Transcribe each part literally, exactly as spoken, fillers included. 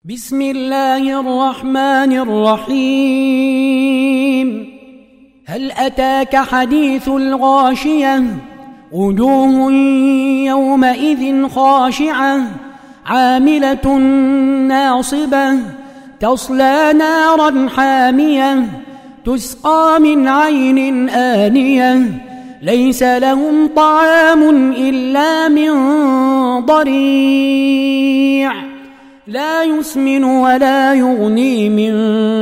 بسم الله الرحمن الرحيم. هل أتاك حديث الغاشية؟ وجوه يومئذ خاشعة عاملة ناصبة تصلى نارا حامية تسقى من عين آنية ليس لهم طعام إلا من ضريع لا يسمن ولا يغني من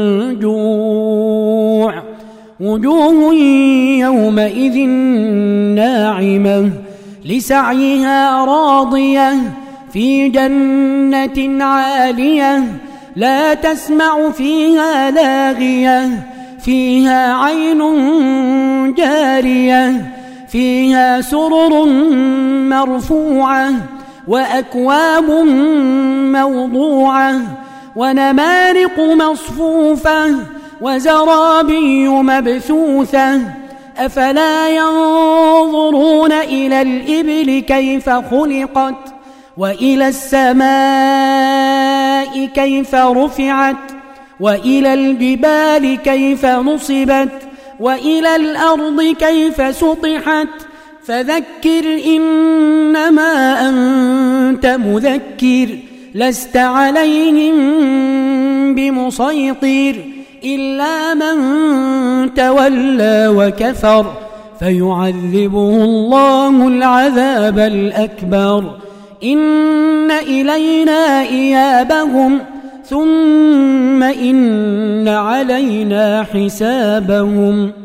جوع. وجوه يومئذ ناعمة لسعيها راضية في جنة عالية لا تسمع فيها لاغية فيها عين جارية فيها سرر مرفوعة وأكواب موضوعة ونمارق مصفوفة وزرابي مبثوثة. أفلا ينظرون إلى الإبل كيف خلقت وإلى السماء كيف رفعت وإلى الجبال كيف نصبت وإلى الأرض كيف سطحت. فذكر إنما أنت مذكر لست عليهم بمسيطر إلا من تولى وكفر فيعذبه الله العذاب الأكبر. إن إلينا إيابهم ثم إن علينا حسابهم.